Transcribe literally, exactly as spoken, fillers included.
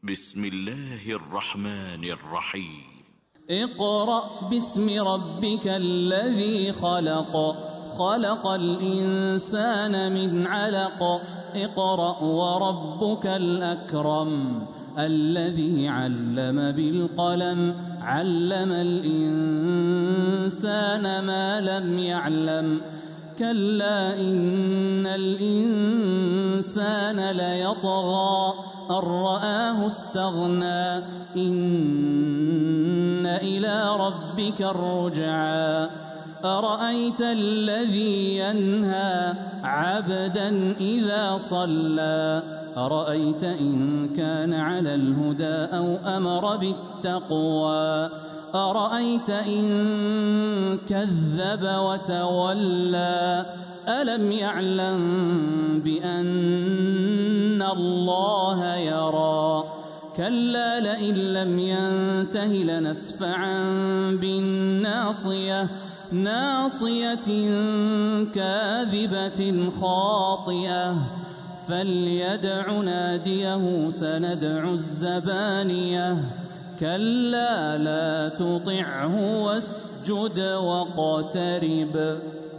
بسم الله الرحمن الرحيم اقرأ باسم ربك الذي خلق خلق الإنسان من علق اقرأ وربك الأكرم الذي علم بالقلم علم الإنسان ما لم يعلم كلا إن الإنسان ليطغى أن رآه استغنى إن إلى ربك الرجعى أرأيت الذي ينهى عبدا إذا صلى أرأيت إن كان على الهدى أو أمر بالتقوى أرأيت إن كذب وتولى ألم يعلم بأن الله يرى كلا لئن لم ينته لنسفعا بالناصية ناصية كاذبة خاطئة فليدع ناديه سندع الزبانية كلا لا تطعه واسجد واقترب